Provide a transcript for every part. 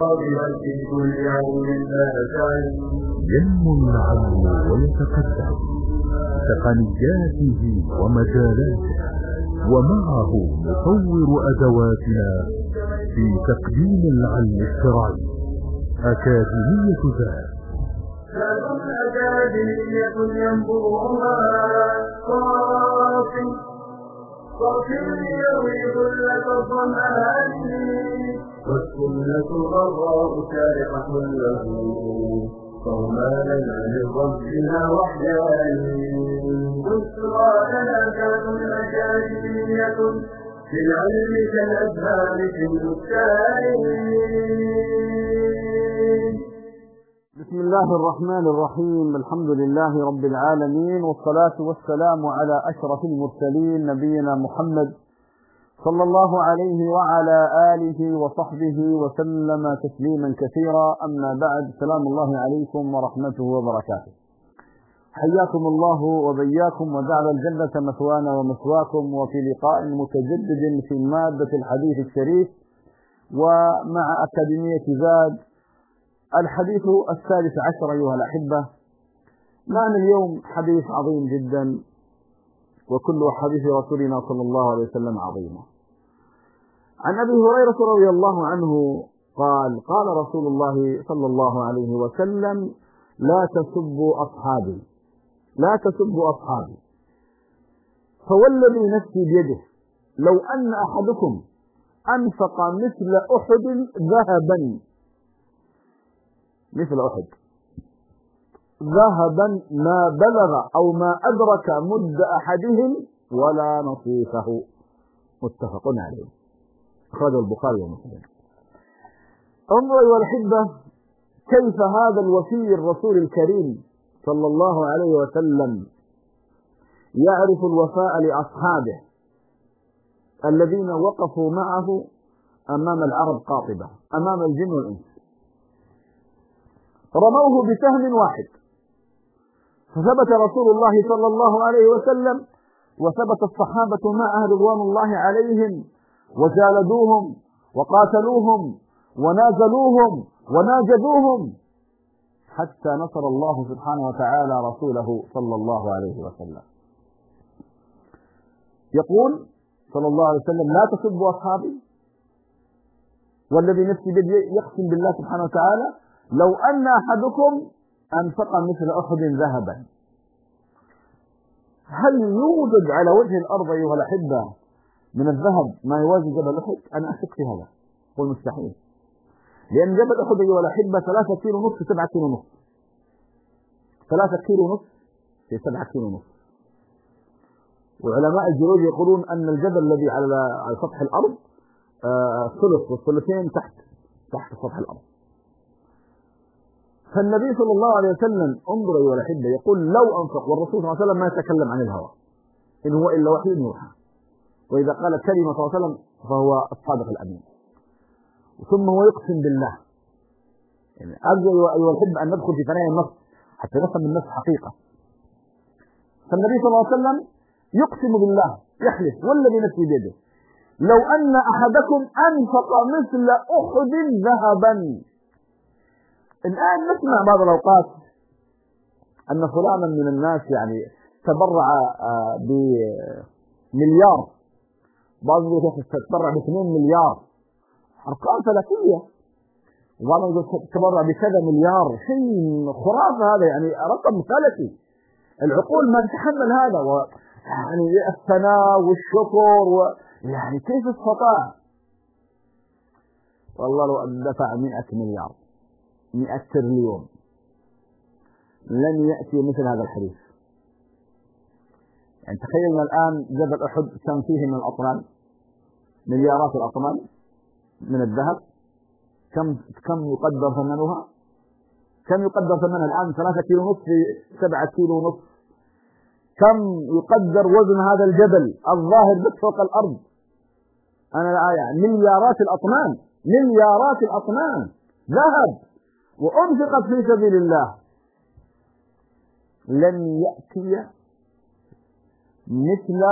ينمو العلم ويتقدم تقنياته ومجالاته، ومعه نطور أدواتنا في تقديم العلم الشرعي. أكاديمية ذات أكاديمية ينبوعها صافي يروي ذلة الظمآن، والسنة غراء سارقة له فهما لنا من ربنا وحيان. بشرى لنا كاد أكاديمية في العلم كالأزهار في البستان. بسم الله الرحمن الرحيم. الحمد لله رب العالمين، والصلاة والسلام على أشرف المرسلين نبينا محمد صلى الله عليه وعلى آله وصحبه وسلم تسليما كثيرا. أما بعد، سلام الله عليكم ورحمته وبركاته. حياكم الله وبياكم، وجعل الجنة مثوانا ومثواكم، وفي لقاء متجدد في مادة الحديث الشريف ومع أكاديمية زاد. الحديث الثالث عشر أيها الأحبة. معنا اليوم حديث عظيم جدا، وكل حديث رسولنا صلى الله عليه وسلم عظيمة. عن أبي هريرة رضي الله عنه قال: قال رسول الله صلى الله عليه وسلم: لا تسبوا أصحابي، لا تسبوا أصحابي، فوالذي نفسي بيده لو أن أحدكم أنفق مثل أحد ذهبا، مثل أحد ذهبا ما بلغ أو ما أدرك مد أحدهم ولا نصيفه. متفق عليه، أخرجه البخاري ومسلم. انظروا أيها الأحبة كيف هذا الوفي الرسول الكريم صلى الله عليه وسلم يعرف الوفاء لأصحابه الذين وقفوا معه أمام العرب قاطبة، أمام الجن والإنس. رموه بسهم واحد، فثبت رسول الله صلى الله عليه وسلم وثبت الصحابة معه رضوان الله عليهم، وجالدوهم وقاتلوهم ونازلوهم وناجدوهم، حتى نصر الله سبحانه وتعالى رسوله صلى الله عليه وسلم. يقول صلى الله عليه وسلم: لا تسبوا أصحابي، والذي نفسي بيده، يقسم بالله سبحانه وتعالى: لو أن أحدكم أنفق مثل أحد ذهبا. هل يوجد على وجه الأرض أيها الأحبة من الذهب ما يوازي جبل أحد؟ أنا أشك في هذا، هو مستحيل، لأن جبل أحد أيها الأحبة 3 كيلو ونص في 7 كيلو ونص، 3 كيلو ونص في 7 كيلو ونص. وعلماء الجيولوجيا يقولون أن الجبل الذي على سطح الأرض ثلث والثلثين تحت سطح الأرض. فالنبي صلى الله عليه وسلم انظر أيها الأحبة يقول: لو أنفق، والرسول صلى الله عليه وسلم ما يتكلم عن الهوى، إن هو إلا وحي يوحى، وإذا قال كلمة صلى الله عليه وسلم فهو الصادق الأمين. ثم هو يقسم بالله. يعني أرجو أيها الأحبة أن ندخل في ثنايا النص حتى نفهم النص حقيقة. فالنبي صلى الله عليه وسلم يقسم بالله، يحلف: والذي نفسي بيده لو أن أحدكم أنفق مثل أحد ذهبا. الآن نسمع بعض الأوقات أن فلانا من الناس يعني تبرع بمليار، بعض يقول تبرع ب2 مليار، أرقام فلكية، وبعض يقول تبرع بكذا مليار، شيء خرافة هذا، يعني رقم فلكي، العقول ما تتحمل هذا، يعني الثناء والشكر يعني كيف استطاع؟ والله لو أن دفع 100 مليار 100 تريليون لن يأتي مثل هذا الحديث. يعني تخيلنا الآن جبل أحد كم فيه من الأطنان، مليارات الأطنان من الذهب، كم يقدر ثمنها؟ كم يقدر ثمنها الآن؟ 3 كيلو ونص في 7 كيلو ونص. كم يقدر وزن هذا الجبل الظاهر بس فوق الأرض؟ أنا يعني مليارات الأطنان، مليارات الأطنان ذهب وأنفقت في سبيل الله. لن يأتي مثل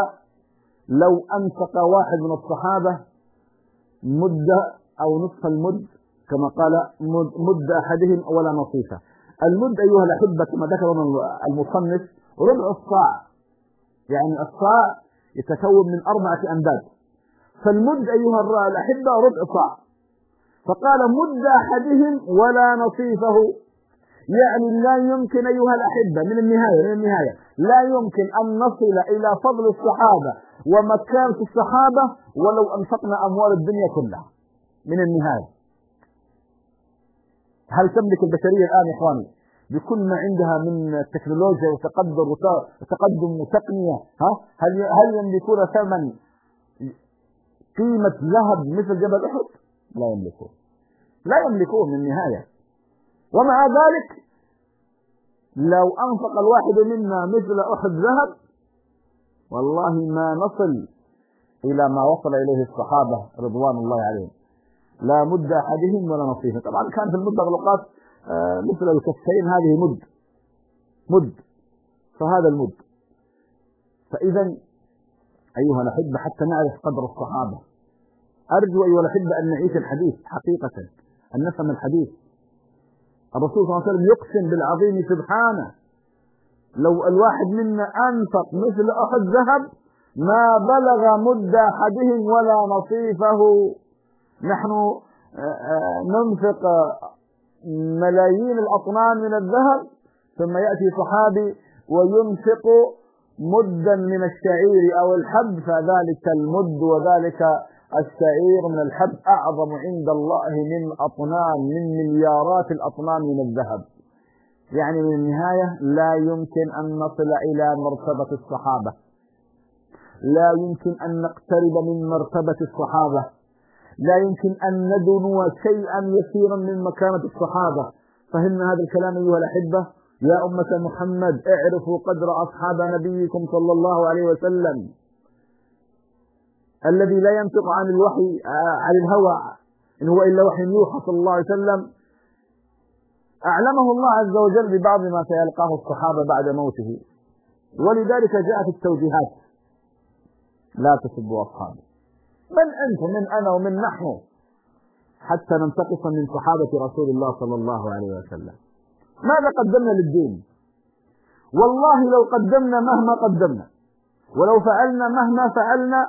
لو أنفق واحد من الصحابة مدة أو نصف المد كما قال مد أحدهم ولا نصيفه. المد أيها الأحبة كما ذكر المصنف ربع الصاع، يعني الصاع يتكون من 4 أمداد، فالمد أيها الأحبة ربع صاع. فقال مد أحدهم ولا نصيفه، يعني لا يمكن أيها الأحبة من النهاية لا يمكن أن نصل إلى فضل الصحابة ومكانة الصحابة ولو أنفقنا أموال الدنيا كلها من النهاية. هل تملك البشرية الآن يا إخواني بكل ما عندها من تكنولوجيا وتقدم وتقنية هل يملكون ثمن قيمة ذهب مثل جبل أحد؟ لا يملكون من النهاية. ومع ذلك لو أنفق الواحد منا مثل أحد ذهب والله ما نصل إلى ما وصل إليه الصحابة رضوان الله عليهم، لا مد أحدهم ولا نصيفه. طبعا كانت المد أغلقات مثل الكفين، هذه مد فهذا المد. فإذا أيها الأحبة حتى نعرف قدر الصحابة أرجو أيها الأحبة أن نعيش الحديث حقيقة، أن نفهم الحديث. الرسول صلى الله عليه وسلم يقسم بالعظيم سبحانه لو الواحد منا أنفق مثل أحد ذهب ما بلغ مد أحدهم ولا نصيفه. نحن ننفق ملايين الأطنان من الذهب ثم يأتي صحابي وينفق مدا من الشعير أو الحب، فذلك المد وذلك الشعير من الحب أعظم عند الله من أطنان، من مليارات الأطنان من الذهب. يعني من النهاية لا يمكن أن نصل إلى مرتبة الصحابة، لا يمكن أن نقترب من مرتبة الصحابة، لا يمكن أن ندنو شيئا يسيرا من مكانة الصحابة. فهمنا هذا الكلام أيها الأحبة؟ يا أمة محمد اعرفوا قدر أصحاب نبيكم صلى الله عليه وسلم الذي لا ينطق عن الوحي عن الهوى إن هو إلا وحي يوحى صلى الله عليه وسلم. أعلمه الله عز وجل ببعض ما سيلقاه الصحابة بعد موته، ولذلك جاءت التوجيهات: لا تسبوا أصحابي. من أنت من أنا ومن نحن حتى ننتقص من صحابة رسول الله صلى الله عليه وسلم؟ ماذا قدمنا للدين؟ والله لو قدمنا مهما قدمنا ولو فعلنا مهما فعلنا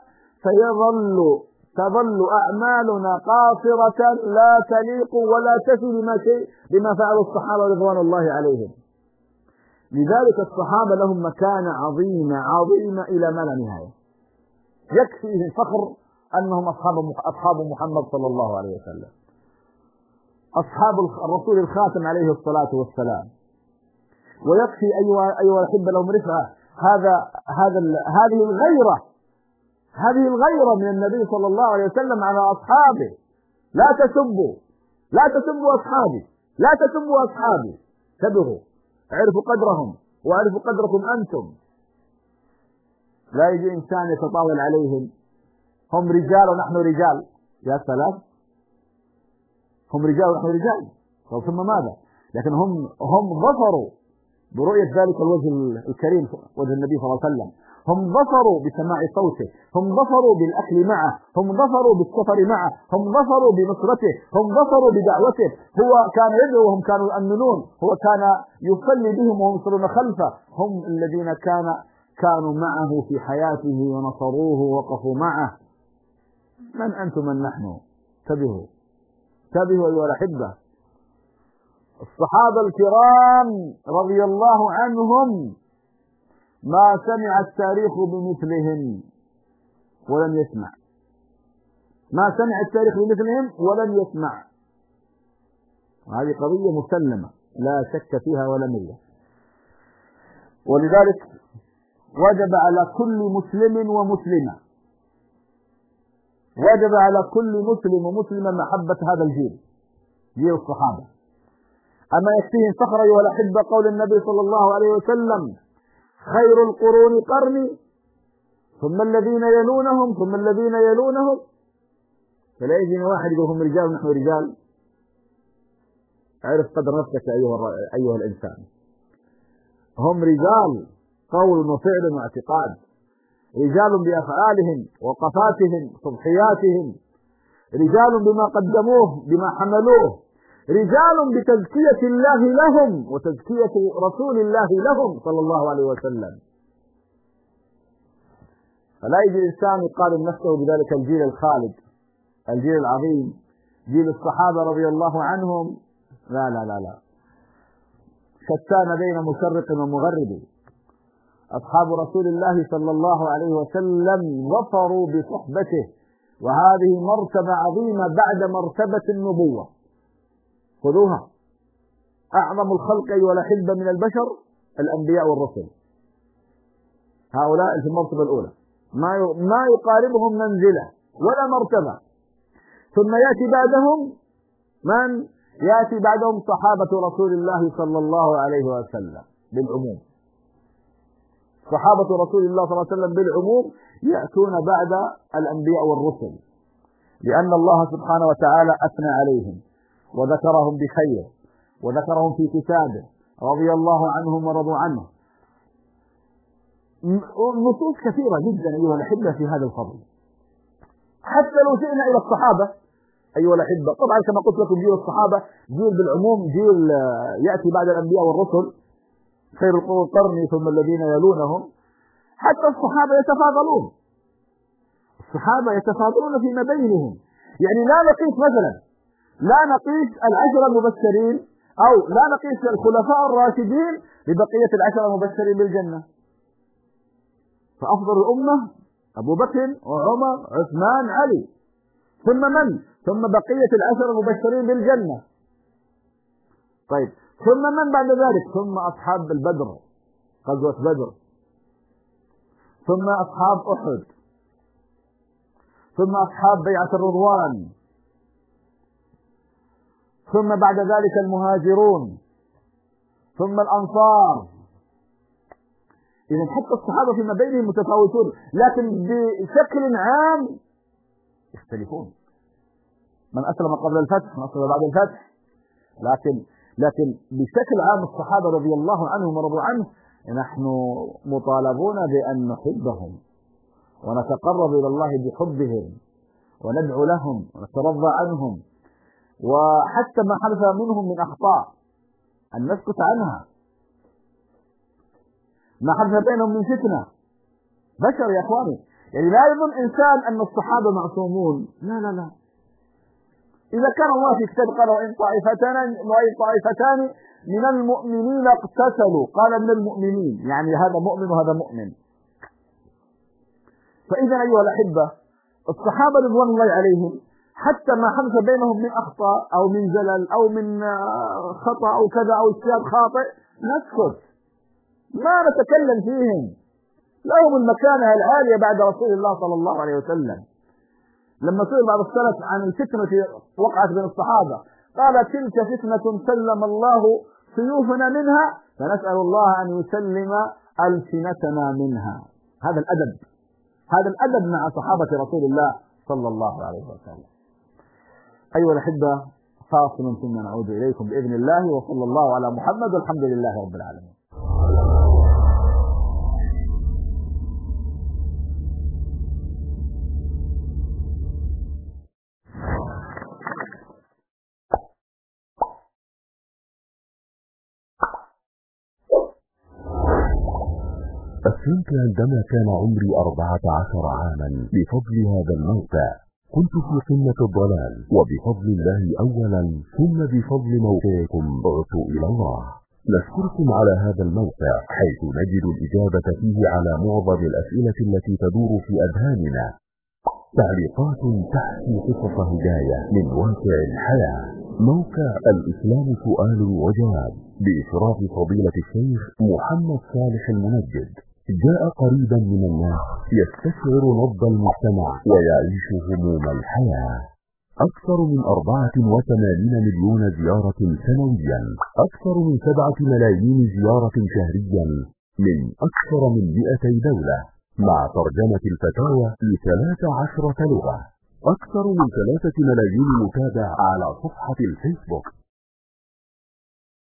تظل أعمالنا قاصرة لا تليق ولا تفي بما فعل الصحابة رضوان الله عليهم. لذلك الصحابة لهم مكانة عظيمة إلى ما لا نهاية. يكفيه الفخر أنهم أصحاب محمد صلى الله عليه وسلم، أصحاب الرسول الخاتم عليه الصلاة والسلام. ويكفي أيها الأحبة لهم رفعة هذه الغيرة من النبي صلى الله عليه وسلم على أصحابه. لا تسبوا أصحابي، لا تسبوا أصحابي. انتبهوا، اعرفوا قدرهم واعرفوا قدركم أنتم. لا يجي إنسان يتطاول عليهم. هم رجال ونحن رجال. يا سلام، هم رجال ونحن رجال، ثم ماذا؟ لكن هم ظفروا برؤية ذلك الوجه الكريم، وجه النبي صلى الله عليه وسلم. هم ظفروا بسماع صوته، هم ظفروا بالأكل معه، هم ظفروا بالسفر معه، هم ظفروا بنصرته، هم ظفروا بدعوته. هو كان يدعو وهم كانوا يؤمنون، هو كان يصلي بهم وهم يصلون خلفه. هم الذين كانوا معه في حياته ونصروه ووقفوا معه. من أنتم من نحن؟ انتبهوا أيها الأحبة. الصحابة الكرام رضي الله عنهم ما سمع التاريخ بمثلهم ولن يسمع، ما سمع التاريخ بمثلهم ولن يسمع. وهذه قضية مسلمة لا شك فيها ولا مرية. ولذلك وجب على كل مسلم ومسلمة، وجب على كل مسلم ومسلمة محبة هذا الجيل، جيل الصحابة. أما يكفيهم فخر أيها الأحبة قول النبي صلى الله عليه وسلم: خير القرون قرني ثم الذين يلونهم ثم الذين يلونهم. فلا يجي واحد يقول هم رجال ونحن رجال. اعرف قدر نفسك أيها الإنسان. هم رجال قول وفعل واعتقاد، رجال بأفعالهم وقفاتهم صبحياتهم، رجال بما قدموه بما حملوه، رجال بتزكية الله لهم وتزكية رسول الله لهم صلى الله عليه وسلم. فلا يجي الإنسان يقارن نفسه بذلك الجيل الخالد، الجيل العظيم، جيل الصحابة رضي الله عنهم. لا لا لا لا، شتان بين مشرق ومغرب. أصحاب رسول الله صلى الله عليه وسلم ظفروا بصحبته، وهذه مرتبة عظيمة بعد مرتبة النبوة. خذوها، أعظم الخلق أيها الأحبة من البشر الأنبياء والرسل، هؤلاء في المرتبة الأولى ما يقاربهم منزلة ولا مرتبة. ثم يأتي بعدهم من؟ يأتي بعدهم صحابة رسول الله صلى الله عليه وسلم بالعموم. صحابة رسول الله صلى الله عليه وسلم بالعموم يأتون بعد الأنبياء والرسل، لأن الله سبحانه وتعالى أثنى عليهم وذكرهم بخير وذكرهم في كتابه، رضي الله عنهم ورضوا عنه. نصوص كثيرة جدا أيها الأحبة في هذا الفضل. حتى لو جئنا إلى الصحابة أيها الأحبة، طبعا كما قلت لكم جيل الصحابة جيل بالعموم، جيل يأتي بعد الأنبياء والرسل، خير القرون قرني ثم الذين يلونهم. حتى الصحابة يتفاضلون، الصحابة يتفاضلون فيما بينهم. يعني لا نقيس مثلا، لا نقيس العشرة المبشرين أو لا نقيس الخلفاء الراشدين ببقية العشرة المبشرين بالجنة. فأفضل الأمة أبو بكر وعمر عثمان علي، ثم من؟ ثم بقية العشرة المبشرين بالجنة. طيب ثم من بعد ذلك؟ ثم أصحاب البدر، غزوة بدر، ثم أصحاب أحد، ثم أصحاب بيعة الرضوان، ثم بعد ذلك المهاجرون، ثم الأنصار. إذا حتى الصحابة فيما بينهم متفاوتون، لكن بشكل عام يختلفون. من أسلم قبل الفتح، من أسلم بعد الفتح، لكن بشكل عام الصحابة رضي الله عنهم ورضوا عنه نحن مطالبون بأن نحبهم ونتقرب إلى الله بحبهم وندعو لهم ونترضى عنهم، وحتى ما حدث منهم من أخطاء أن نسكت عنها. ما حدث بينهم من فتنة، بشر يا أخواني. يعني لا يظن إنسان أن الصحابة معصومون، لا لا لا. إذا كان الله في كتاب قال وإن طائفتان من المؤمنين اقتتلوا، قال من المؤمنين، يعني هذا مؤمن وهذا مؤمن. فإذا أيها الأحبة الصحابة رضوان الله عليهم حتى ما حدث بينهم من أخطاء أو من زلل أو من خطأ أو كذا أو اجتهاد خاطئ نسكت، ما نتكلم فيهم. لهم المكانة العالية بعد رسول الله صلى الله عليه وسلم. لما سئل بعض السلف عن الفتنة وقعت بين الصحابة قال تلك فتنة سلم الله سيوفنا منها، فنسأل الله أن يسلم ألسنتنا منها. هذا الأدب، هذا الأدب مع صحابة رسول الله صلى الله عليه وسلم. أيها الأحبة، فاصل ثم نعود إليكم بإذن الله، وصلى الله على محمد والحمد لله رب العالمين. أسلمت عندما كان عمري 14 عاما بفضل هذا الموقع. كنت في قمة الضلال، وبفضل الله أولا ثم بفضل موقعكم عدت إلى الله. نشكركم على هذا الموقع حيث نجد الإجابة فيه على معظم الأسئلة التي تدور في أذهاننا. تعليقات تحكي قصص هداية من واقع الحياة. موقع الإسلام سؤال وجواب بإشراف فضيلة الشيخ محمد صالح المنجد جاء قريبا من الناس، يستشعر نبض المجتمع ويعيش هموم الحياة. أكثر من 84 مليون زيارة سنويا، أكثر من 7 ملايين زيارة شهريا من أكثر من 200 دولة، مع ترجمة الفتاوى ل13 لغة. أكثر من 3 ملايين متابع على صفحة الفيسبوك.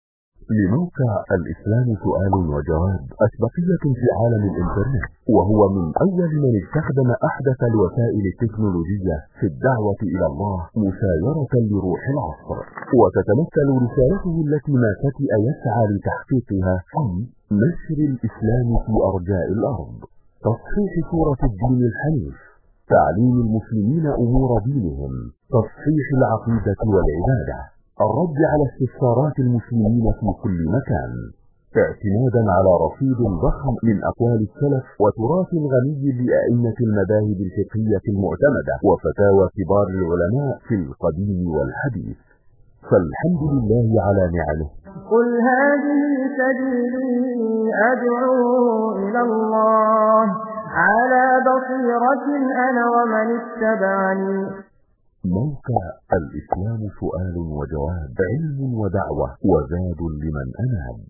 لموقع الإسلام سؤال وجواب أسبقية في عالم الإنترنت، وهو من أول من استخدم أحدث الوسائل التكنولوجية في الدعوة إلى الله مسايرة لروح العصر، وتتمثل رسالته التي ما فتئ يسعى لتحقيقها في نشر الإسلام في أرجاء الأرض، تصحيح صورة الدين الحنيف، تعليم المسلمين أمور دينهم، تصحيح العقيدة والعبادة، الرد على استفسارات المسلمين في كل مكان، اعتمادا على رصيد ضخم من أقوال السلف وتراث غني بأئمة المذاهب الفقهية المعتمدة وفتاوى كبار العلماء في القديم والحديث، فالحمد لله على نعمه. قل هذه سبيلي أدعو إلى الله على بصيرة أنا ومن اتبعني. موقع الإسلام سؤال وجواب، علم ودعوة وزاد لمن أناب.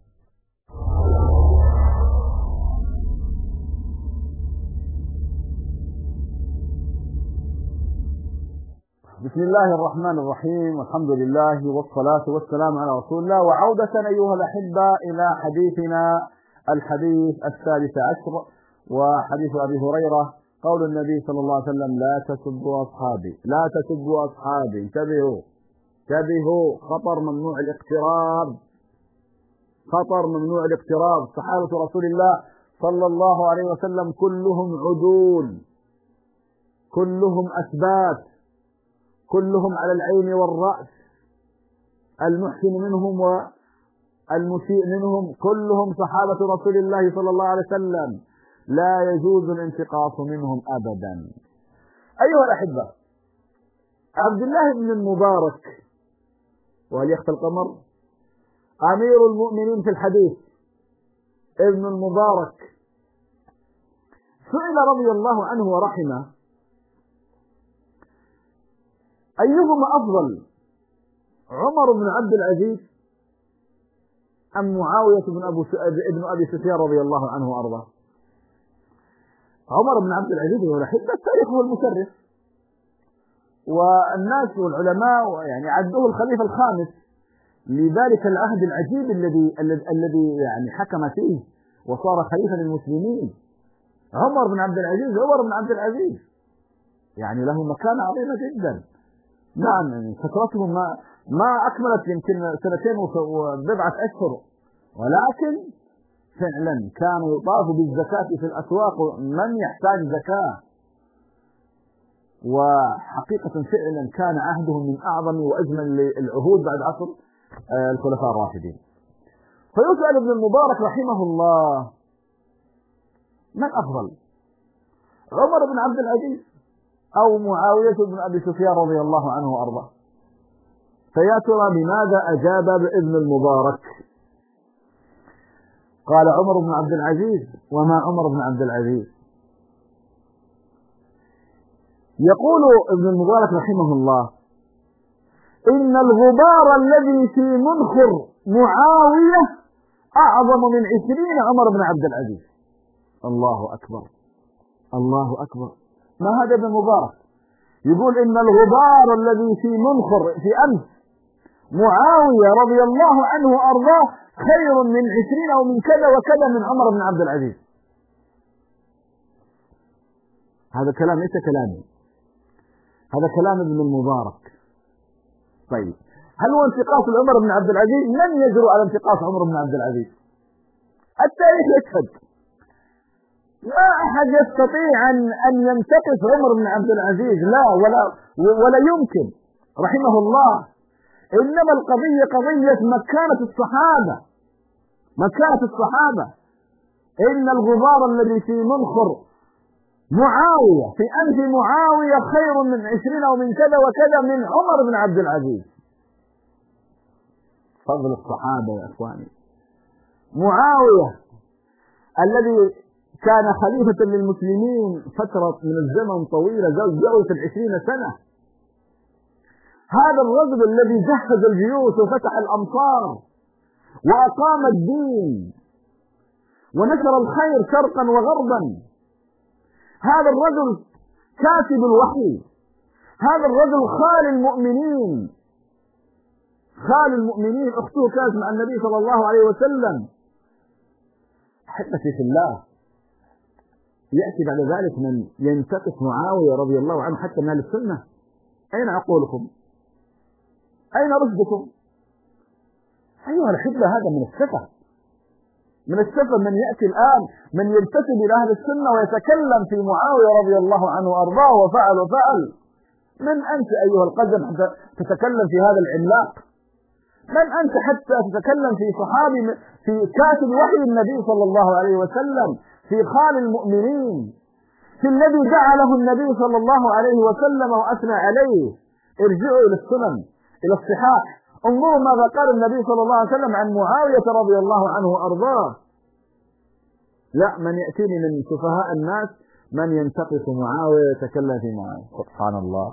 بسم الله الرحمن الرحيم، والحمد لله والصلاة والسلام على رسول الله. وعودة أيها الأحبة إلى حديثنا الحديث الثالث عشر، وحديث أبي هريرة، قول النبي صلى الله عليه وسلم: لا تسبوا أصحابي، لا تسبوا أصحابي، انتبهوا، خطر ممنوع الاقتراب، خطر ممنوع الاقتراب. صحابة رسول الله صلى الله عليه وسلم كلهم عدول، كلهم أثبات، كلهم على العين والرأس، المحسن منهم والمسيء منهم، كلهم صحابة رسول الله صلى الله عليه وسلم، لا يجوز الانتقاص منهم أبدا. أيها الأحبة، عبد الله بن المبارك، وهل يخفى القمر، أمير المؤمنين في الحديث، ابن المبارك، سئل رضي الله عنه ورحمه: أيهما أفضل، عمر بن عبد العزيز أم معاوية بن أبي سفيان رضي الله عنه وأرضاه؟ عمر بن عبد العزيز هو الأحبة، التاريخ هو المشرف، والناس والعلماء يعني عدوه الخليفة الخامس لذلك العهد العجيب الذي يعني حكم فيه وصار خليفة للمسلمين. عمر بن عبد العزيز يعني له مكانة عظيمة جدا. نعم، يعني فترته ما أكملت يمكن 2 وبضعة أشهر، ولكن فعلا كان يطاف بالزكاة في الأسواق من يحتاج زكاة، وحقيقة فعلا كان عهدهم من أعظم وأجمل العهود بعد عصر الخلفاء الراشدين. فيسأل ابن المبارك رحمه الله: من أفضل، عمر بن عبد العزيز أو معاوية بن أبي سفيان رضي الله عنه وأرضاه؟ فيا ترى بماذا أجاب ابن المبارك؟ قال: عمر بن عبد العزيز. وما عمر بن عبد العزيز؟ يقول ابن المبارك رحمه الله: إن الغبار الذي في منخر معاوية أعظم من 20 عمر بن عبد العزيز. الله أكبر، الله أكبر. ما هذا ابن المبارك يقول إن الغبار الذي في منخر في أنف معاوية رضي الله عنه وأرضاه خير من 20 أو من كذا وكذا من عمر بن عبد العزيز. هذا كلام ليس كلامي، هذا كلام ابن المبارك. طيب، هل هو انتقاص عمر بن عبد العزيز؟ لن يجرؤ على انتقاص عمر بن عبد العزيز، التاريخ يشهد. ما أحد يستطيع أن ينتقص عمر بن عبد العزيز، لا ولا يمكن رحمه الله. إنما القضية قضية مكانة الصحابة. إن الغبار الذي في منخر معاوية في أنف معاوية خير من 20 أو من كذا وكذا من عمر بن عبد العزيز. فضل الصحابة يا إخواني. معاوية الذي كان خليفة للمسلمين فترة من الزمن طويلة، زوجة 20 سنة. هذا الرجل الذي جهز الجيوش وفتح الأمصار وأقام الدين ونشر الخير شرقا وغربا. هذا الرجل كاتب الوحي، هذا الرجل خال المؤمنين، خال المؤمنين، أخته كانت مع النبي صلى الله عليه وسلم. أحبتي في الله، يأتي بعد ذلك من ينتقص معاوية رضي الله عنه حتى من أهل السنة. أين عقولكم؟ أين رشدكم؟ أيها الأحبة، هذا من السفة، من السفة. من يأتي الآن من ينتسب إلى أهل السنة ويتكلم في معاوية رضي الله عنه وأرضاه وفعل. من أنت أيها القدم حتى تتكلم في هذا العملاق؟ من أنت حتى تتكلم في صحابي، في كاتب وحي النبي صلى الله عليه وسلم، في خال المؤمنين، في الذي جعله النبي صلى الله عليه وسلم وأثنى عليه؟ ارجعوا إلى السنن، إلى الصحاح، انظروا ماذا قال النبي صلى الله عليه وسلم عن معاوية رضي الله عنه وأرضاه. لا، من يأتيني من سفهاء الناس من ينتقص معاوية يتكلم في معاوية. سبحان الله.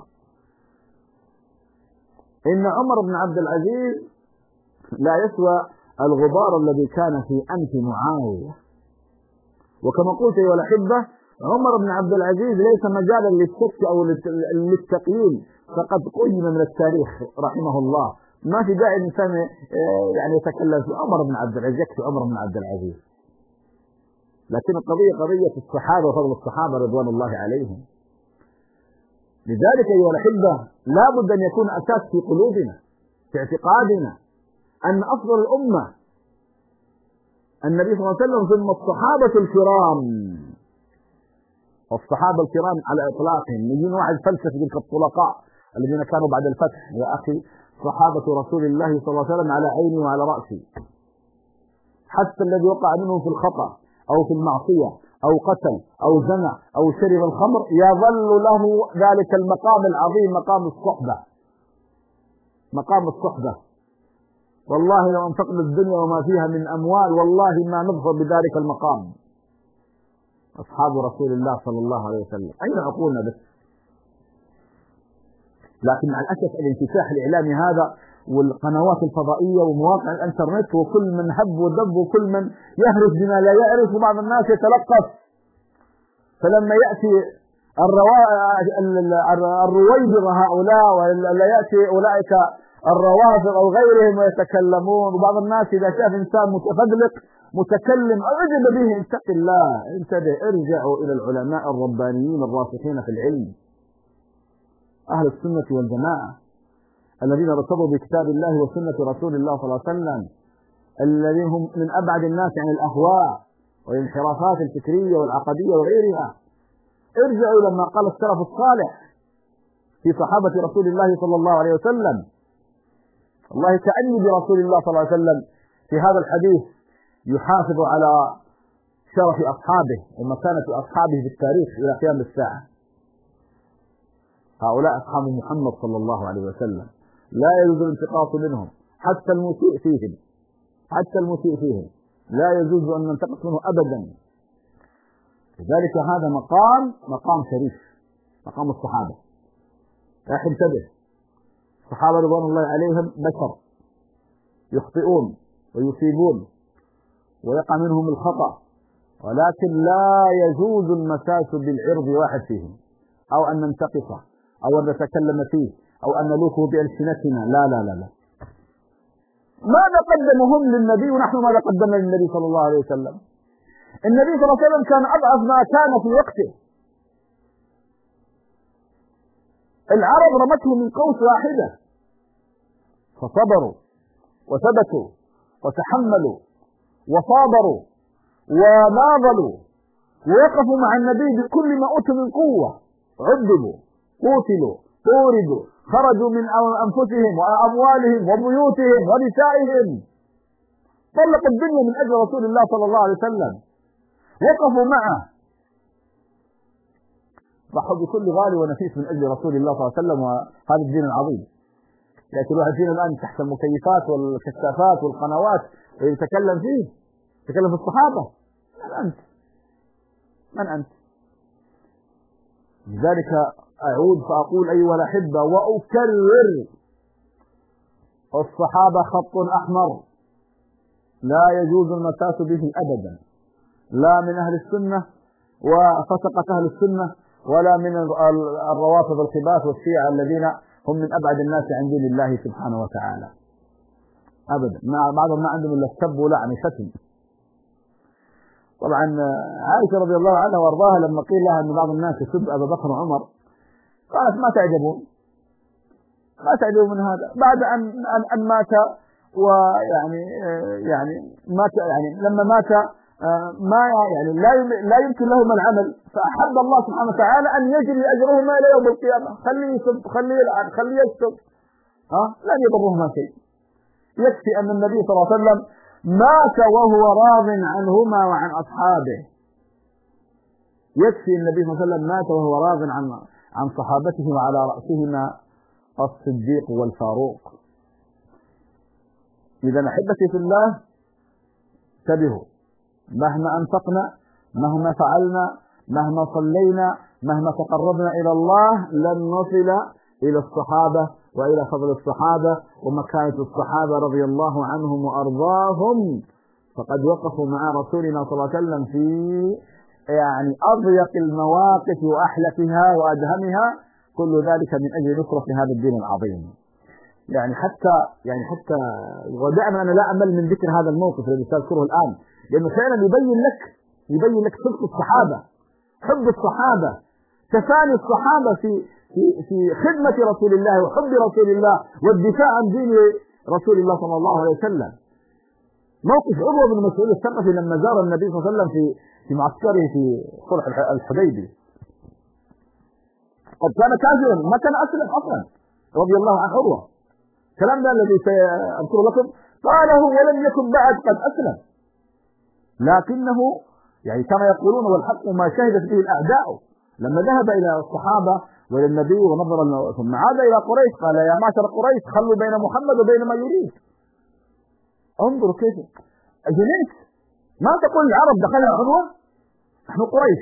إن عمر بن عبد العزيز لا يسوى الغبار الذي كان في أنف معاوية. وكما قلت أيها الأحبة، عمر بن عبد العزيز ليس مجالا للشك أو للتقييم، فقد قيم من التاريخ رحمه الله. ما في داعي الإنسان يعني يتكلم في عمر بن عبد العزيز، يكفي عمر بن عبد العزيز. لكن القضية قضية الصحابة وفضل الصحابة رضوان الله عليهم. لذلك أيها الأحبة، لا بد أن يكون أساس في قلوبنا، في اعتقادنا، أن أفضل الأمة النبي صلى الله عليه وسلم، ثم الصحابة الكرام. والصحابة الكرام على إطلاقهم، يجين واحد فلسفة تلك الطلقاء الذين كانوا بعد الفتح. يا أخي، صحابة رسول الله صلى الله عليه وسلم على عيني وعلى رأسي. حتى الذي وقع منهم في الخطأ أو في المعصية أو قتل أو زنى أو شرب الخمر يظل له ذلك المقام العظيم، مقام الصحبة. مقام الصحبة. والله لو انفقنا الدنيا وما فيها من أموال والله ما نظفر بذلك المقام. أصحاب رسول الله صلى الله عليه وسلم، أين عقولنا بس؟ لكن مع الأسف الانفتاح الإعلامي هذا والقنوات الفضائية ومواقع الانترنت، وكل من هب ودب وكل من يهرس بما لا يعرف، وبعض الناس يتلقف. فلما يأتي الرويبضة هؤلاء، ولا يأتي أولئك الروافض أو غيرهم ويتكلمون، وبعض الناس إذا شاف إنسان متفذلق متكلم أعجب به، اتق الله، انتبه، ارجعوا إلى العلماء الربانيين الراسخين في العلم، أهل السنة والجماعة، الذين ارتضوا بكتاب الله وسنة رسول الله صلى الله عليه وسلم، الذين هم من أبعد الناس عن الأهواء والانحرافات الفكرية والعقدية وغيرها. ارجعوا لما قال السلف الصالح في صحابة رسول الله صلى الله عليه وسلم. والله كأني برسول الله صلى الله عليه وسلم في هذا الحديث يحافظ على شرف أصحابه ومكانة أصحابه في التاريخ إلى قيام الساعة. هؤلاء أصحاب محمد صلى الله عليه وسلم، لا يجوز الانتقاص منهم، حتى المسيء فيهم، حتى المسيء فيهم لا يجوز أن ننتقص منه أبدا. لذلك هذا مقام شريف، مقام الصحابة. يا أخي انتبه، الصحابة رضوان الله عليهم بشر يخطئون ويصيبون ويقع منهم الخطأ، ولكن لا يجوز المساس بالعرض واحد فيهم، أو أن ننتقصه، أو أن نتكلم فيه، أو أن نلوكه بألسنتنا. لا لا لا لا. ماذا قدمهم للنبي ونحن ماذا قدمنا للنبي صلى الله عليه وسلم؟ النبي صلى الله عليه وسلم كان أضعف ما كان في وقته. العرب رمته من قوس واحدة، فصبروا وثبتوا وتحملوا وصابروا وناضلوا ووقفوا مع النبي بكل ما أوتوا من قوة، عذبوا، قتلوا، طوردوا، خرجوا من أنفسهم وأموالهم وبيوتهم ونسائهم، طلقوا الدنيا من أجل رسول الله صلى الله عليه وسلم، وقفوا معه، ضحوا بكل غالي ونفيس من أجل رسول الله صلى الله عليه وسلم وهذا الدين العظيم. لكن الواحد فينا الآن تحت المكيفات والكشافات والقنوات ويتكلم فيه، يتكلم في الصحابة. من أنت؟ من أنت؟ لذلك أعود فأقول أيها الأحبة وأكرر، الصحابة خط أحمر لا يجوز المساس به أبدا، لا من أهل السنة وفسقة أهل السنة، ولا من الروافض الخباث والشيعة الذين هم من أبعد الناس عن دين الله سبحانه وتعالى. أبدا، بعضهم ما عندهم إلا السب ولعن شتم. طبعا عائشة رضي الله عنها وارضاها لما قيل لها أن بعض الناس يسب أبا بكر وعمر قالت ما تعجبون من هذا، بعد أن مات، ويعني مات، لما مات ما لا يمكن لهما العمل، فأحب الله سبحانه وتعالى أن يجري أجرهما إلى يوم القيامة. خليه يسب، خليه يلعن، خليه يشتم، لن يضرهما شيء. يكفي أن النبي صلى الله عليه وسلم مات وهو راض عنهما وعن أصحابه. يكفي النبي صلى الله عليه وسلم مات وهو راض عن صحابته وعلى رأسهما الصديق والفاروق. إذا أحبتي في الله انتبهوا، مهما أنفقنا، مهما فعلنا، مهما صلينا، مهما تقربنا إلى الله لن نصل إلى الصحابة وإلى فضل الصحابة ومكانة الصحابة رضي الله عنهم وأرضاهم. فقد وقفوا مع رسولنا صلى الله عليه وسلم في أضيق المواقف وأحلفها وأدهمها، كل ذلك من أجل نصرة هذا الدين العظيم. حتى ودائما أنا لا أمل من ذكر هذا الموقف الذي سأذكره الآن، لأنه فعلا يبين لك صدق الصحابة، حب الصحابة، تفاني الصحابة في خدمة رسول الله وحب رسول الله والدفاع عن دين رسول الله صلى الله عليه وسلم. موقف عروة بن مسعود الثقفي لما زار النبي صلى الله عليه وسلم في معسكره في صلح الحديبية، قد كان كافرا ما كان أسلم أصلا رضي الله عن عروة. كلام ده الذي سأذكر لكم قاله ولم يكن بعد قد أسلم، لكنه كما يقولون والحق ما شهدت به الأعداء. لما ذهب إلى الصحابة وإلى النبي ونظر ثم عاد إلى قريش قال يا معشر قريش خلوا بين محمد وبين ما يريد. انظروا كيف أجننت، ما تقول العرب دخلنا عروة، نحن قريش.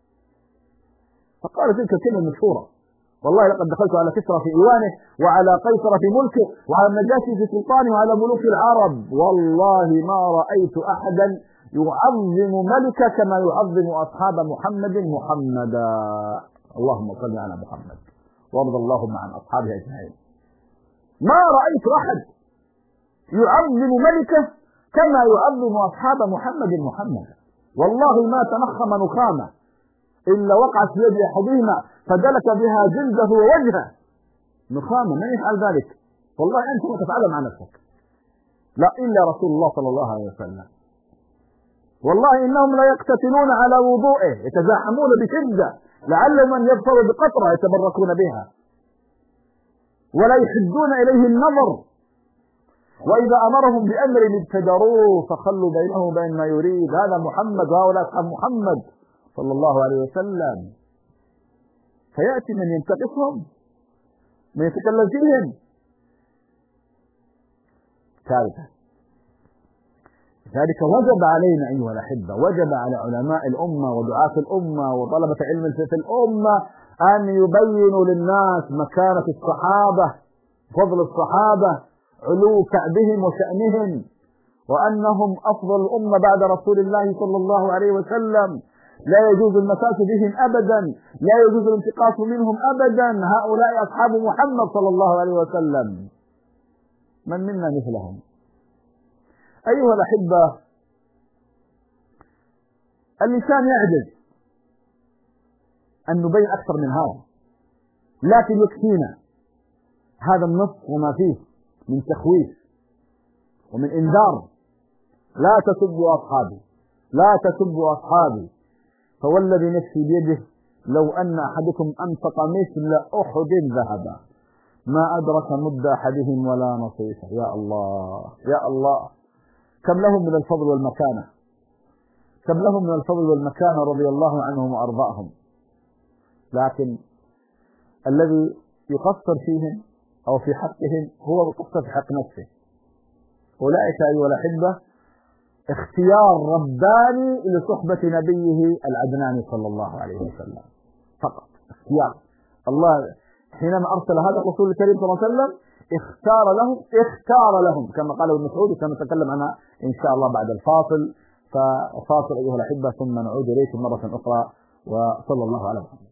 فقال تلك الكلمة المشهورة والله لقد دخلت على كسرى في إيوانه وعلى قيصر في ملكه وعلى النجاشي في سلطانه وعلى ملوك العرب، والله ما رأيت أحدا يعظم ملكا كما يعظم أصحاب محمدا. اللهم صل على محمد وارض اللهم عن أصحابه أجمعين. ما رأيت أحد يعظم ملكه كما يعظم أصحاب محمد. والله ما تنخم نخامة إلا وقعت في يد أحدهما فدلك بها جلده ووجهه. نخامة من يفعل ذلك؟ والله أنت ما تفعله مع نفسك، لا إلا رسول الله صلى الله عليه وسلم. والله إنهم لا يقتتلون على وضوئه يتزاحمون بشدة لعلهم من يبصروا بقطرة يتبركون بها، ولا يحدون إليه النظر، وإذا أمرهم بأمر ابتدروه فخلوا بينه وبين ما يريد. هذا محمد وهؤلاء أصحاب محمد صلى الله عليه وسلم. فيأتي من ينتقصهم، من يتكلم فيهم. ثالثا ذلك وجب علينا أيها الأحبة، وجب على علماء الأمة ودعاة الأمة وطلبة علم في الأمة أن يبينوا للناس مكانة الصحابة، فضل الصحابة، علو كعبهم وشأنهم، وأنهم أفضل الأمة بعد رسول الله صلى الله عليه وسلم. لا يجوز المساس بهم أبدا، لا يجوز الانتقاص منهم أبدا. هؤلاء أصحاب محمد صلى الله عليه وسلم، من منا مثلهم؟ أيها الأحبة، اللسان يعجز أن نبين أكثر من هذا، لكن يكفينا هذا النص وما فيه من تخويف ومن إنذار. لا تسبوا أصحابي، لا تسبوا أصحابي، فوالذي نفسي بيده لو أن أحدكم أنفق مثل أحد ذهبا ما أدرك مد أحدهم ولا نصيفه. يا الله يا الله، كم لهم من الفضل والمكانة، كم لهم من الفضل والمكانة رضي الله عنهم وأرضاهم. لكن الذي يقصر فيهم أو في حقهم هو يقصر في حق نفسه. أولئك أيها الأحبة اختيار رباني لصحبة نبيه العدناني صلى الله عليه وسلم فقط، اختيار الله. حينما أرسل هذا الرسول الكريم صلى الله عليه وسلم اختار لهم كما قال ابن مسعود، سنتكلم عنها إن شاء الله بعد الفاصل. ففاصل أيها الأحبة ثم نعود إليكم مرة أخرى، وصلى الله على محمد.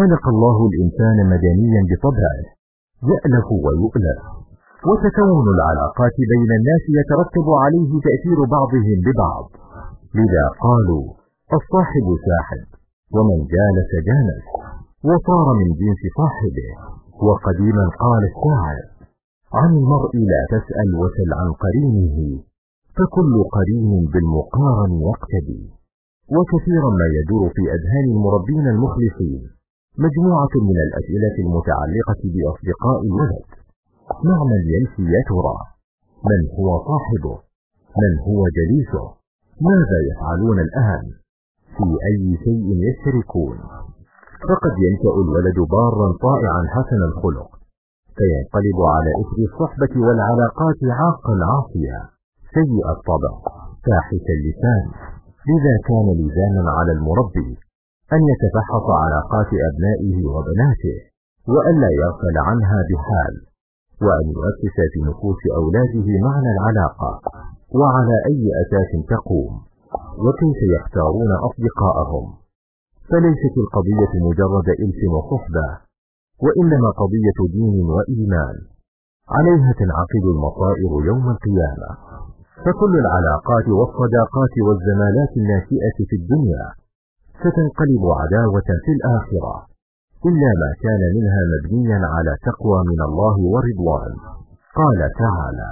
خلق الله الإنسان مدنيا بطبعه، يألف ويؤلف، وتكون العلاقات بين الناس يترتب عليه تأثير بعضهم ببعض، لذا قالوا الصاحب ساحب، ومن جالس جانس، وصار من جنس صاحبه. وقديما قال الشاعر: عن المرء لا تسأل وسل عن قرينه، فكل قرين بالمقارن يقتدي. وكثيرا ما يدور في أذهان المربين المخلصين مجموعة من الأسئلة المتعلقة بأصدقاء الولد: مع من يمشي يا ترى؟ من هو صاحبه؟ من هو جليسه؟ ماذا يفعلون الآن؟ في أي شيء يشتركون؟ فقد ينشأ الولد بارا طائعا حسن الخلق، فينقلب على إثر الصحبة والعلاقات عاقا عاصيا سيء الطبع فاحش اللسان. لذا كان لزاما على المربي أن يتفحص علاقات أبنائه وبناته، وألا يغفل عنها بحال، وأن يؤسس في نفوس أولاده معنى العلاقة، وعلى أي أساس تقوم، وكيف يختارون أصدقاءهم. فليست القضية مجرد إلف وصحبة، وإنما قضية دين وإيمان، عليها تنعقد المصائر يوم القيامة. فكل العلاقات والصداقات والزمالات الناشئة في الدنيا ستنقلب عداوة في الآخرة، إلا ما كان منها مبنيا على تقوى من الله ورضوان. قال تعالى: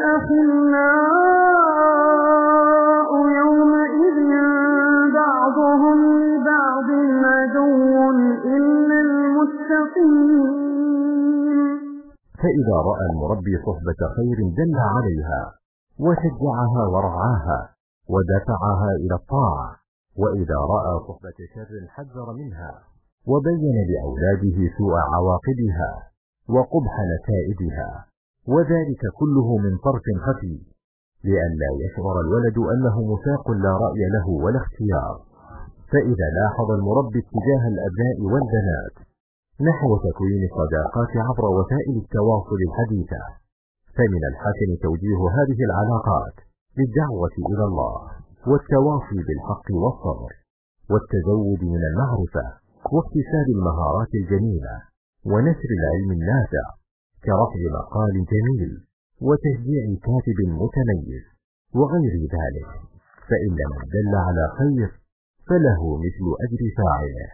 الأخلاء يومئذ بعضهم لبعض عدو إلا المتقين. فإذا رأى المربي صحبة خير دل عليها، وشجعها ورعاها، ودفعها إلى الطاعة، وإذا رأى صحبة شر حذر منها، وبين لأولاده سوء عواقبها وقبح نتائجها، وذلك كله من طرف خفي، لئلا يشعر الولد أنه مساق لا رأي له ولا اختيار. فإذا لاحظ المربي اتجاه الأبناء والبنات نحو تكوين الصداقات عبر وسائل التواصل الحديثة، فمن الحسن توجيه هذه العلاقات للدعوة إلى الله، والتواصي بالحق والصبر، والتزود من المعرفة، واكتساب المهارات الجميلة، ونشر العلم النافع كرفع مقال جميل، وتشجيع كاتب متميز، وغير ذلك. فإن من دل على خير فله مثل أجر فاعله.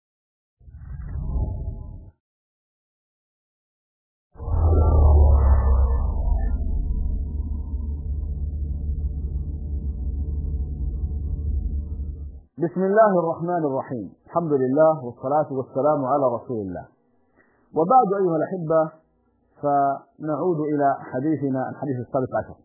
بسم الله الرحمن الرحيم. الحمد لله والصلاة والسلام على رسول الله، وبعد أيها الأحبة، فنعود إلى حديثنا الحديث السادس عشر،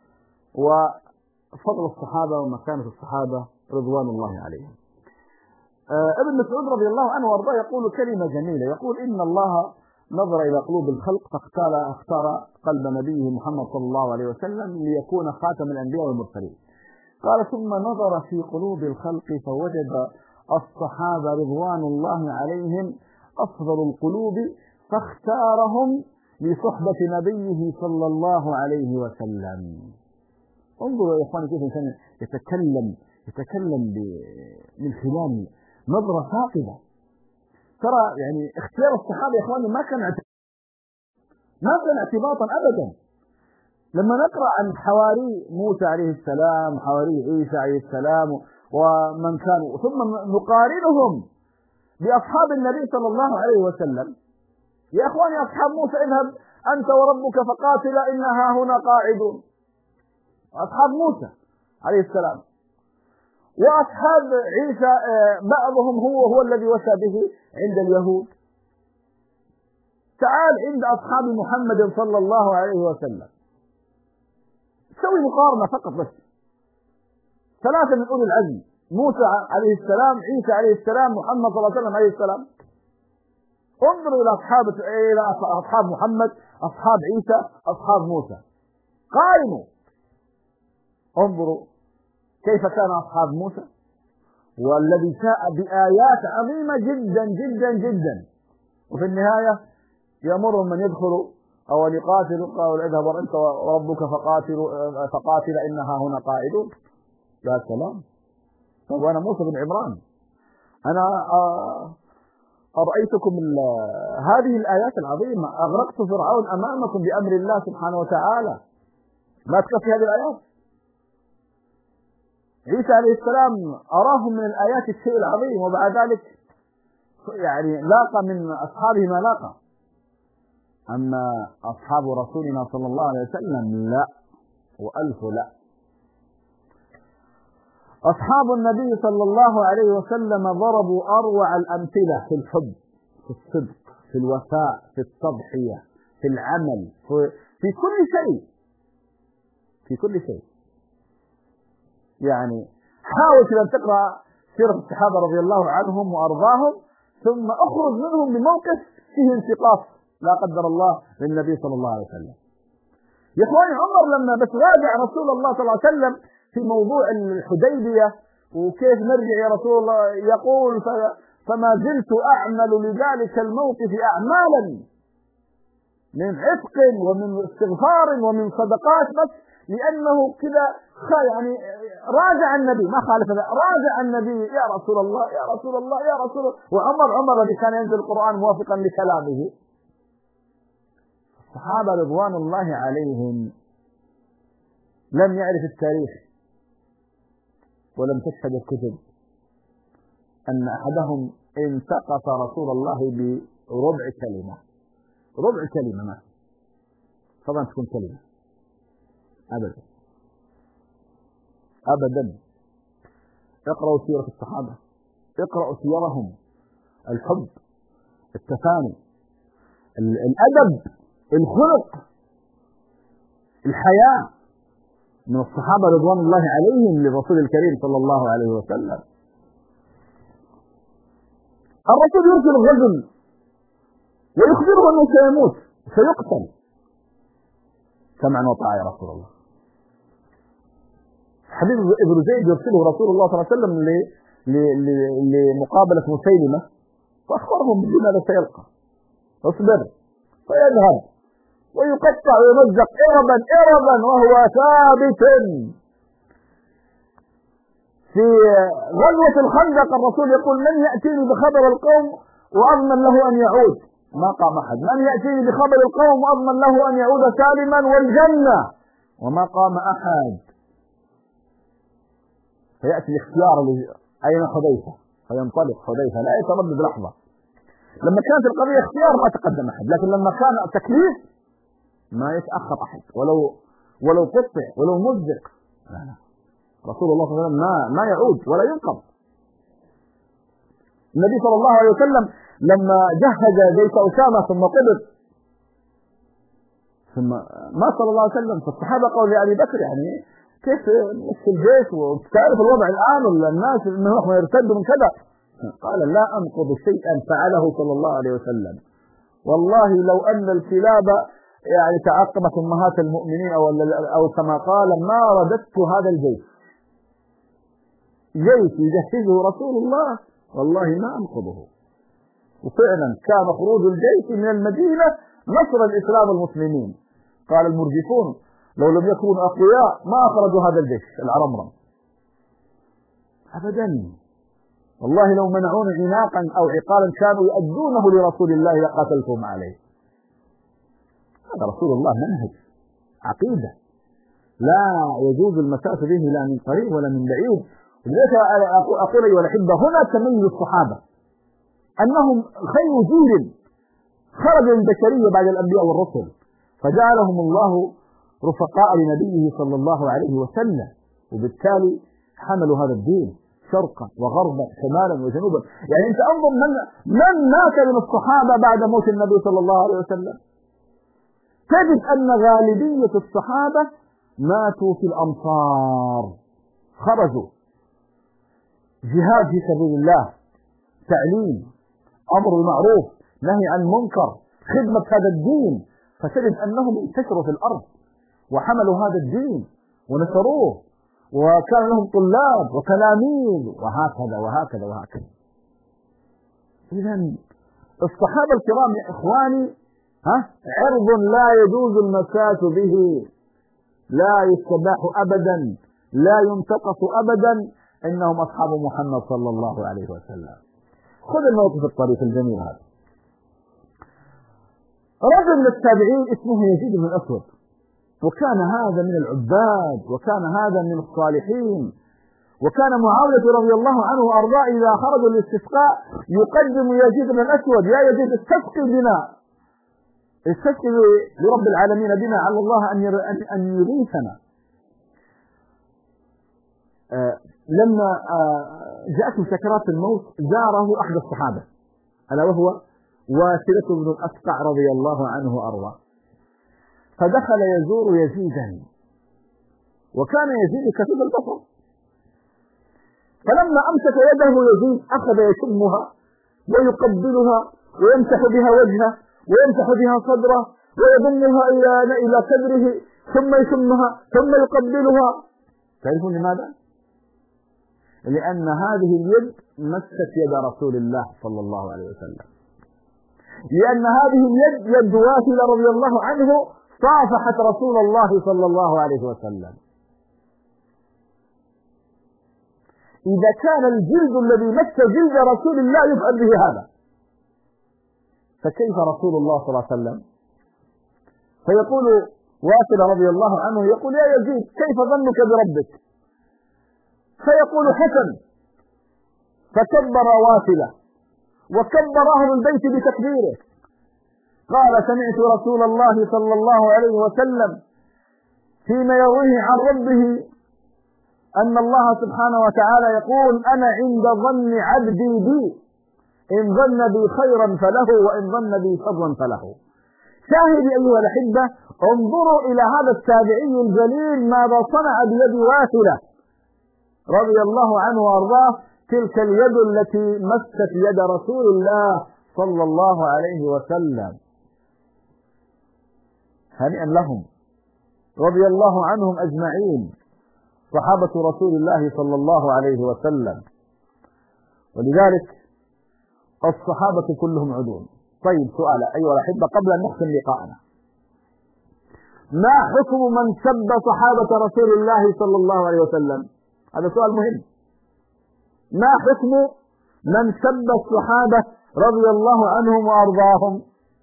وفضل الصحابة ومكانة الصحابة رضوان الله عليهم. ابن مسعود رضي الله عنه وارضاه يقول كلمة جميلة، يقول: إن الله نظر إلى قلوب الخلق فاختار قلب نبيه محمد صلى الله عليه وسلم ليكون خاتم الأنبياء والمرسلين. قال: ثم نظر في قلوب الخلق فوجد الصحابة رضوان الله عليهم أفضل القلوب فاختارهم لصحبة نبيه صلى الله عليه وسلم. انظروا يا إخواني كيف الإنسان يتكلم من خلال نظرة ثاقبة. ترى يعني اختيار الصحابة يا إخواني ما كان اعتباطا أبدا. لما نقرأ عن حواري موسى عليه السلام، حواري عيسى عليه السلام، ومن كانوا، ثم نقارنهم بأصحاب النبي صلى الله عليه وسلم، يا إخواني أصحاب موسى اذهب أنت وربك فقاتلا إنها هنا قاعدون، أصحاب موسى عليه السلام. وأصحاب عيسى بعضهم هو الذي وسى به عند اليهود. تعال عند أصحاب محمد صلى الله عليه وسلم، سوي مقارنة فقط بس. ثلاثة من أولي العزم: موسى عليه السلام، عيسى عليه السلام، محمد صلى الله عليه وسلم عليه السلام. انظروا إلى أصحاب محمد، أصحاب عيسى، أصحاب موسى، قارنوا. انظروا كيف كان أصحاب موسى، والذي جاء بآيات عظيمة جدا جدا جدا، وفي النهاية يأمرهم من يدخلوا أو أن يقاتلوا، قال: اذهب أنت وربك فقاتل إنها هنا قاعدون. يا سلام! طب وأنا موسى بن عمران، أنا أرأيتكم هذه الآيات العظيمة، أغرقت فرعون أمامكم بأمر الله سبحانه وتعالى، ما تكفي هذه الآيات؟ عيسى عليه السلام أراهم من الآيات الشيء العظيم، وبعد ذلك يعني لاقى من أصحابه ما لاقى. أما أصحاب رسولنا صلى الله عليه وسلم لا، وألف لا. أصحاب النبي صلى الله عليه وسلم ضربوا أروع الأمثلة في الحب، في الصدق، في الوفاء، في التضحية، في العمل، في كل شيء، في كل شيء. يعني حاول أن تقرأ سيرة الصحابة رضي الله عنهم وأرضاهم، ثم أخرج منهم بموقف فيه انتقاص لا قدر الله للنبي صلى الله عليه وسلم. يا إخواني، عمر لما بس راجع رسول الله صلى الله عليه وسلم في موضوع الحديبية وكيف نرجع يا رسول الله، يقول فما زلت أعمل لذلك الموقف أعمالا من عتق ومن استغفار ومن صدقات، بس لأنه كذا يعني راجع النبي، ما خالف، راجع النبي يا رسول الله يا رسول الله يا رسول الله. وعمر الذي كان ينزل القرآن موافقا لكلامه. الصحابة رضوان الله عليهم لم يعرف التاريخ ولم تشهد الكتب أن أحدهم انتقص رسول الله بربع كلمة، ربع كلمة، ما طبعا تكون كلمة أبدا أبدا. اقرأوا سيرة الصحابة، اقرأوا سيرهم، الحب، التفاني، الأدب، الخلق، الحياة من الصحابة رضوان الله عليهم للرسول الكريم صلى الله عليه وسلم. الرسول يرسل الرجل ويخبره أنه سيموت، سيقتل، سمعا وطاعة يا رسول الله. حبيب ابن زيد يرسله رسول الله صلى الله عليه وسلم لمقابلة مسيلمة، فأخبرهم بماذا سيلقى، اصبر، فيذهب ويقطع ويمزق إربا إربا وهو ثابت. في غزوة الخندق الرسول يقول من يأتيني بخبر القوم وأضمن له أن يعود، ما قام أحد. من يأتيني بخبر القوم وأضمن له أن يعود سالما والجنة، وما قام أحد. فيأتي الاختيار أين حذيفة، فينطلق حذيفة لا يتردد لحظة. لما كانت القضية اختيار ما تقدم أحد، لكن لما كان تكليف ما يتأخر أحد، ولو قطع ولو مزق. رسول الله صلى الله عليه وسلم ما يعود ولا ينقض. النبي صلى الله عليه وسلم لما جهز جيش أسامة ثم قبض، ثم ما صلى الله عليه وسلم، فالصحابة قالوا لأبي بكر يعني كيف نصف الجيش وتعرف الوضع الآن ولا الناس انهم يرتدوا من كذا؟ قال لا أنقض شيئا فعله صلى الله عليه وسلم، والله لو أن الكلاب يعني تعقبت أمهات المؤمنين أو كما قال ما رددت هذا الجيش، جيش يجهزه رسول الله والله ما أنقضه. وفعلا كان خروج الجيش من المدينة نصر الإسلام والمسلمين. قال المرجفون لو لم يكونوا أقوياء ما أخرجوا هذا الجيش العرمرم أبدا. والله لو منعون عناقا أو عقالا كانوا يؤدونه لرسول الله لقاتلتهم عليه. هذا رسول الله منهج عقيدة لا يجوز المساس به لا من قريب ولا من بعيد. لذلك أقول أيها الأحبة هنا تميز الصحابة أنهم خير جيل خرج البشرية بعد الأنبياء والرسل، فجعلهم الله رفقاء لنبيه صلى الله عليه وسلم، وبالتالي حملوا هذا الدين شرقا وغربا شمالا وجنوبا. يعني أنت انظر من مات من الصحابة بعد موت النبي صلى الله عليه وسلم، تجد أن غالبية الصحابة ماتوا في الأمصار، خرجوا جهاد في سبيل الله، تعليم، أمر بالمعروف، نهي عن المنكر، خدمة هذا الدين، فتجد أنهم انتشروا في الأرض وحملوا هذا الدين ونشروه، وكان لهم طلاب وتلاميذ وهكذا وهكذا وهكذا. إذا الصحابة الكرام يا إخواني عرض لا يجوز المساس به، لا يستباح أبدا، لا ينتقص أبدا، إنهم أصحاب محمد صلى الله عليه وسلم. خذ الموقف الطريف الجميل هذا. رجل من التابعين اسمه يزيد بن الأسود، وكان هذا من العباد، وكان هذا من الصالحين، وكان معاوية رضي الله عنه وأرضاه إذا خرجوا للاستسقاء يقدم يزيد بن الأسود: يا يزيد استسقي بنا، استسقي لرب العالمين بنا، على الله أن يغيثنا. لما جاءته سكرات الموت زاره أحد الصحابة ألا وهو واثلة بن الأسقع رضي الله عنه وأرضاه، فدخل يزور يزيدا، وكان يزيد كثير البصر، فلما أمسك يده يزيد أخذ يشمها ويقبلها ويمسح بها وجهه ويمسح بها صدره ويضمها إلى صدره ثم يشمها ثم يقبلها. تعرفون لماذا؟ لأن هذه اليد مست يد رسول الله صلى الله عليه وسلم، لأن هذه اليد يد واثلة رضي الله عنه صافحت رسول الله صلى الله عليه وسلم. إذا كان الجلد الذي مس جلد رسول الله يفعل به هذا، فكيف رسول الله صلى الله عليه وسلم؟ فيقول واثلة رضي الله عنه، يقول: يا يزيد كيف ظنك بربك؟ فيقول: حسن. فكبر واثلة وكبر أهل البيت بتكبيره. قال: سمعت رسول الله صلى الله عليه وسلم فيما يرويه عن ربه أن الله سبحانه وتعالى يقول: أنا عند ظن عبدي بي، إن ظن بي خيرا فله وإن ظن بي شرا فله. شاهد أيها الأحبة، انظروا إلى هذا التابعي الجليل ماذا صنع بيد واثلة رضي الله عنه وأرضاه، تلك اليد التي مست يد رسول الله صلى الله عليه وسلم. هنيئا لهم رضي الله عنهم أجمعين صحابة رسول الله صلى الله عليه وسلم، ولذلك الصحابة كلهم عدول. طيب سؤال أيها الأحبة قبل أن نختم لقاءنا: ما حكم من سب صحابة رسول الله صلى الله عليه وسلم؟ هذا سؤال مهم. ما حكم من سب الصحابة رضي الله عنهم وأرضاهم؟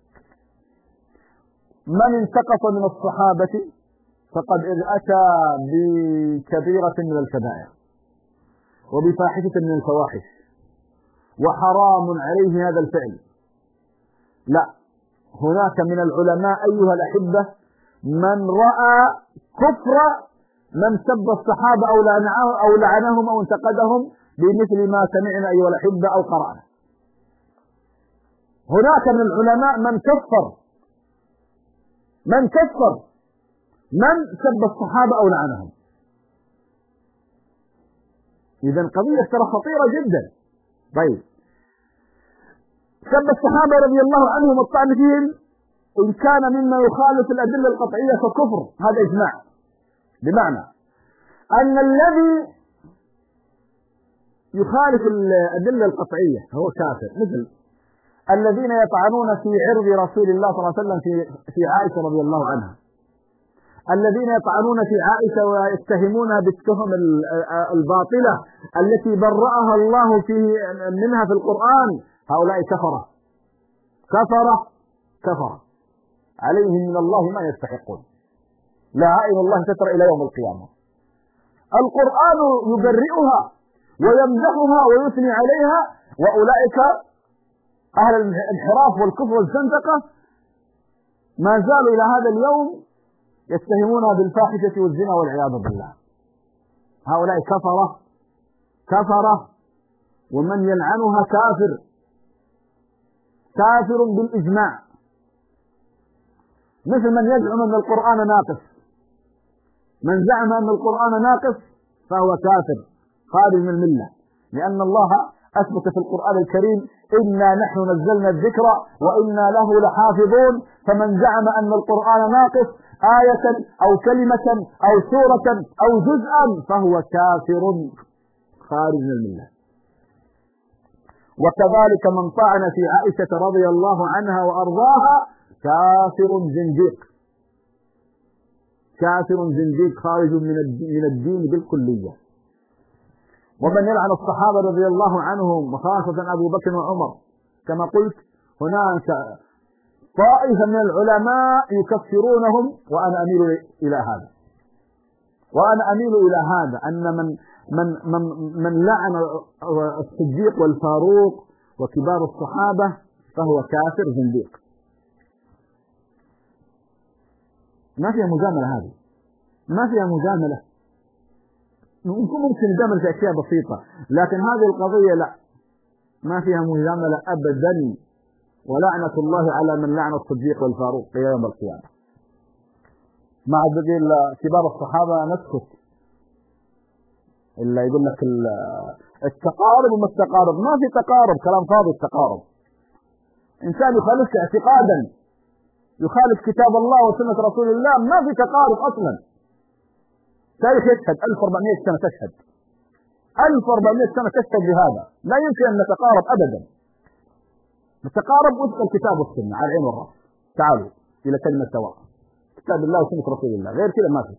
من انتقص من الصحابة فقد أتى بكبيرة من الكبائر وبفاحشة من الفواحش، وحرام عليه هذا الفعل. لا، هناك من العلماء أيها الأحبة من رأى كفر من سب الصحابة أو لعنهم أو انتقدهم بمثل ما سمعنا أيها الأحبة أو قرأنا. هناك من العلماء من كفر من سب الصحابة أو لعنهم. إذن قضية ترى خطيرة جدا. طيب، سب الصحابة رضي الله عنهم والطعن فيهم إن كان مما يخالف الأدلة القطعية فكفر، هذا إجماع، بمعنى أن الذي يخالف الأدلة القطعية هو كافر، مثل الذين يطعنون في عرض رسول الله صلى الله عليه وسلم في عائشة رضي الله عنها، الذين يطعنون في عائشة ويتهمونها بالتهم الباطلة التي برأها الله منها في القرآن، هؤلاء كفرة عليهم من الله ما يستحقون، لعائن الله تتر إلى يوم القيامة. القرآن يبرئها ويمدحها ويثني عليها، وأولئك أهل الانحراف والكفر والزندقة ما زالوا إلى هذا اليوم يتهمونها بالفاحشة والزنا والعياذ بالله. هؤلاء كفرة، ومن يلعنها كافر بالإجماع، مثل من يزعم أن القرآن ناقص. من زعم أن القرآن ناقص فهو كافر خارج من الملة، لأن الله أثبت في القرآن الكريم: إنا نحن نزلنا الذكر وإنا له لحافظون. فمن زعم أن القرآن ناقص آية أو كلمة أو سورة أو جزءا فهو كافر خارج من الملة. وكذلك من طعن في عائشة رضي الله عنها وأرضاها كافر زنديق خارج من الدين بالكلية. ومن يلعن الصحابة رضي الله عنهم وخاصة أبو بكر وعمر. كما قلت هناك طائفة من العلماء يكفرونهم، وأنا أميل إلى هذا أن من لعن الصديق والفاروق وكبار الصحابة فهو كافر زنديق. ما فيها مجاملة، هذه ما فيها مجاملة. ممكن نجامل في أشياء بسيطة، لكن هذه القضية لا، ما فيها مجاملة أبدا. ولعنة الله على من لعن الصديق والفاروق إلى يوم القيامة. مع دليل كبار الصحابة نسكت، إلا يقول لك التقارب وما التقارب، ما في تقارب، كلام فاضي. التقارب إنسان يخالفك اعتقادا، يخالف كتاب الله وسنة رسول الله، ما في تقارب أصلا. تاريخ يشهد 1400 سنة تشهد 1400 سنة تشهد بهذا. لا يمكن أن نتقارب أبدا. نتقارب وفق الكتاب والسنة على العين والرأس. تعالوا إلى كلمة سواء، كتاب الله وسنة رسول الله، غير كذا ما في.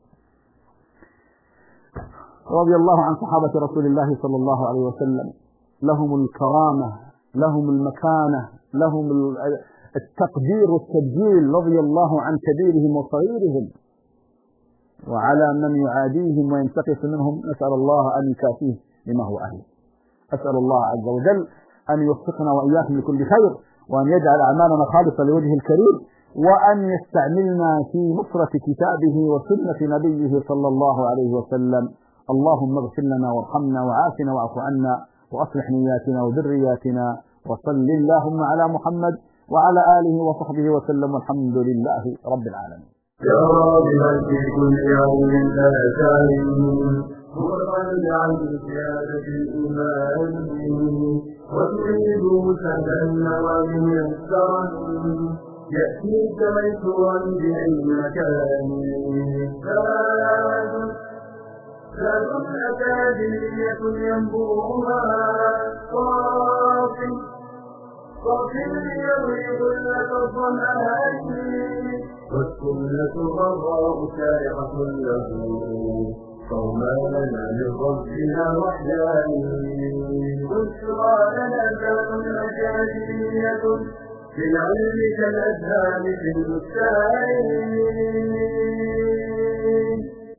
رضي الله عن صحابة رسول الله صلى الله عليه وسلم، لهم الكرامة، لهم المكانة، لهم التقدير والتبجيل، رضي الله عن كبيرهم وصغيرهم. وعلى من يعاديهم وينتقص منهم نسأل الله أن يكافيه لما هو أهله. أسأل الله عز وجل أن يوفقنا وإياكم لكل خير، وأن يجعل أعمالنا خالصة لوجهه الكريم، وأن يستعملنا في نصرة كتابه وسنة نبيه صلى الله عليه وسلم. اللهم اغفر لنا وارحمنا وعافنا واعف عنا وأصلح نياتنا وذرياتنا، وصل اللهم على محمد وعلى آله وصحبه وسلم، والحمد لله رب العالمين. يا راغبا في كل يوم لا سالم، مرغبا عن زيادة الإيمان، وتريد سهلا وميسرا، يأتيك ميسورا بأي مكان. زاد أكاديمية ينبوها صافي ليروي ظلة الظمآن، والسنة ضراء سائغة له، فهما لنا من ربنا وحيان. بشرى لنا ذات أكاديمية في العلم كالأذهان في البستان.